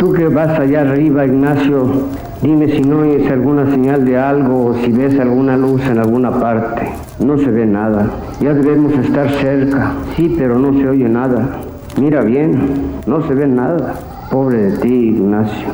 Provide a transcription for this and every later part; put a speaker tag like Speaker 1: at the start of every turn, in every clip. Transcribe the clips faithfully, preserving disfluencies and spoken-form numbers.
Speaker 1: Tú que vas allá arriba, Ignacio, dime si no oyes alguna señal de algo o si ves alguna luz en alguna parte. No se ve nada. Ya debemos estar cerca. Sí, pero no se oye nada. Mira bien, no se ve nada. Pobre de ti, Ignacio.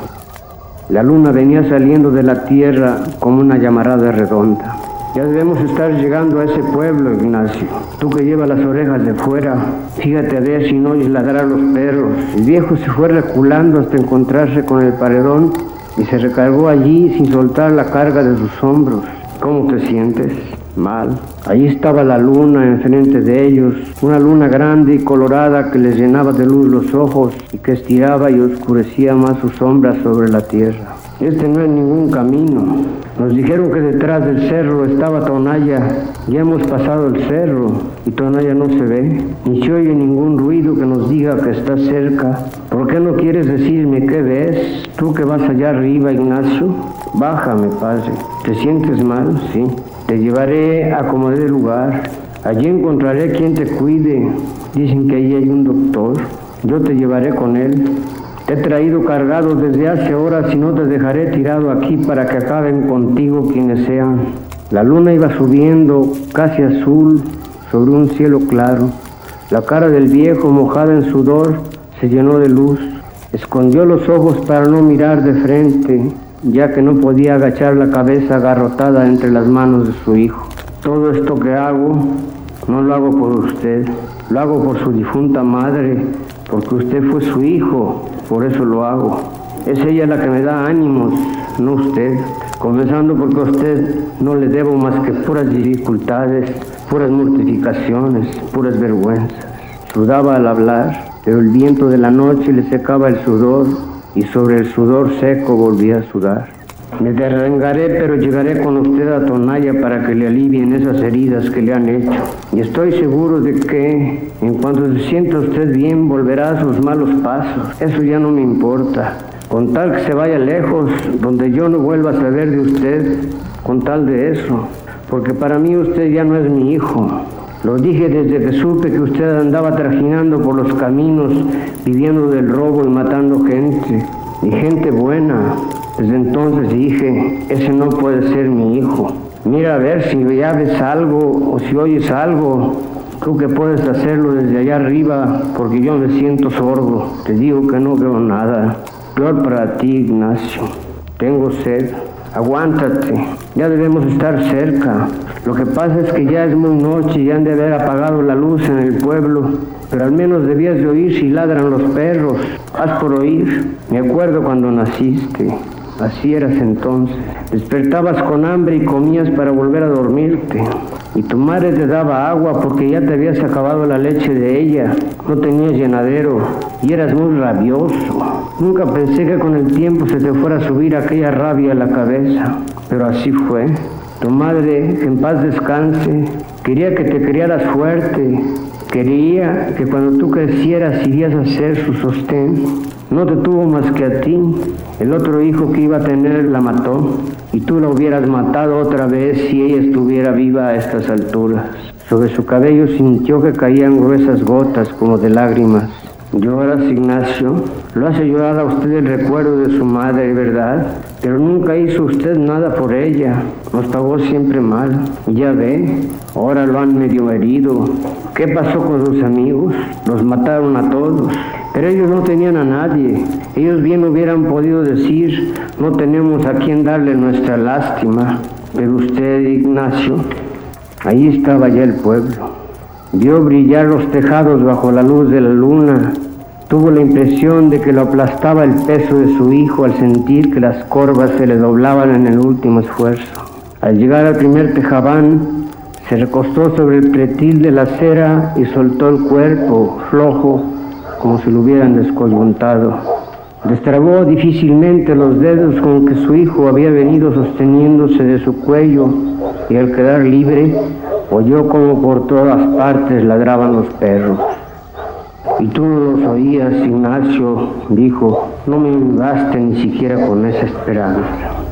Speaker 1: La luna venía saliendo de la tierra como una llamarada redonda. Ya debemos estar llegando a ese pueblo, Ignacio. Tú que llevas las orejas de fuera, fíjate a ver si no oyes ladrar los perros. El viejo se fue reculando hasta encontrarse con el paredón y se recargó allí sin soltar la carga de sus hombros. ¿Cómo te sientes? Mal. Allí estaba la luna enfrente de ellos, una luna grande y colorada que les llenaba de luz los ojos y que estiraba y oscurecía más sus sombras sobre la tierra. Este no es ningún camino. Nos dijeron que detrás del cerro estaba Tonaya. Ya hemos pasado el cerro y Tonaya no se ve, ni se oye ningún ruido que nos diga que está cerca. ¿Por qué no quieres decirme qué ves? Tú que vas allá arriba, Ignacio. Bájame, padre. ¿Te sientes mal? Sí. Te llevaré a como dé lugar. Allí encontraré quien te cuide. Dicen que allí hay un doctor. Yo te llevaré con él. Te he traído cargado desde hace horas y no te dejaré tirado aquí para que acaben contigo quienes sean. La luna iba subiendo, casi azul, sobre un cielo claro. La cara del viejo, mojada en sudor, se llenó de luz. Escondió los ojos para no mirar de frente, ya que no podía agachar la cabeza agarrotada entre las manos de su hijo. Todo esto que hago, no lo hago por usted, lo hago por su difunta madre, porque usted fue su hijo, por eso lo hago. Es ella la que me da ánimos, no usted. Comenzando porque a usted no le debo más que puras dificultades, puras mortificaciones, puras vergüenzas. Sudaba al hablar, pero el viento de la noche le secaba el sudor y sobre el sudor seco volvía a sudar. Me derrengaré, pero llegaré con usted a Tonaya para que le alivien esas heridas que le han hecho. Y estoy seguro de que, en cuanto se sienta usted bien, volverá a sus malos pasos. Eso ya no me importa. Con tal que se vaya lejos, donde yo no vuelva a saber de usted, con tal de eso. Porque para mí usted ya no es mi hijo. Lo dije desde que supe que usted andaba trajinando por los caminos, viviendo del robo y matando gente. Y gente buena. Desde entonces dije, ese no puede ser mi hijo. Mira a ver si ya ves algo o si oyes algo. Tú que puedes hacerlo desde allá arriba, porque yo me siento sordo. Te digo que no veo nada. Peor para ti, Ignacio. Tengo sed. Aguántate. Ya debemos estar cerca. Lo que pasa es que ya es muy noche y han de haber apagado la luz en el pueblo. Pero al menos debías de oír si ladran los perros. Haz por oír. Me acuerdo cuando naciste. Así eras entonces. Despertabas con hambre y comías para volver a dormirte. Y tu madre te daba agua porque ya te habías acabado la leche de ella. No tenías llenadero y eras muy rabioso. Nunca pensé que con el tiempo se te fuera a subir aquella rabia a la cabeza. Pero así fue. Tu madre, que en paz descanse, quería que te criaras fuerte. Quería que cuando tú crecieras irías a ser su sostén. No te tuvo más que a ti. El otro hijo que iba a tener la mató. Y tú la hubieras matado otra vez si ella estuviera viva a estas alturas. Sobre su cabello sintió que caían gruesas gotas como de lágrimas. ¿Lloras, Ignacio? Lo hace llorar a usted el recuerdo de su madre, ¿verdad? Pero nunca hizo usted nada por ella. Nos pagó siempre mal. Ya ve, ahora lo han medio herido. ¿Qué pasó con sus amigos? Los mataron a todos. Pero ellos no tenían a nadie. Ellos bien hubieran podido decir, no tenemos a quien darle nuestra lástima. Pero usted, Ignacio, ahí estaba ya el pueblo. Vio brillar los tejados bajo la luz de la luna. Tuvo la impresión de que lo aplastaba el peso de su hijo al sentir que las corvas se le doblaban en el último esfuerzo. Al llegar al primer tejabán, se recostó sobre el pretil de la acera y soltó el cuerpo, flojo, como si lo hubieran descoyuntado. Destrabó difícilmente los dedos con que su hijo había venido sosteniéndose de su cuello y al quedar libre, oyó como por todas partes ladraban los perros. Y tú no los oías, Ignacio, dijo, no me ayudaste ni siquiera con esa esperanza.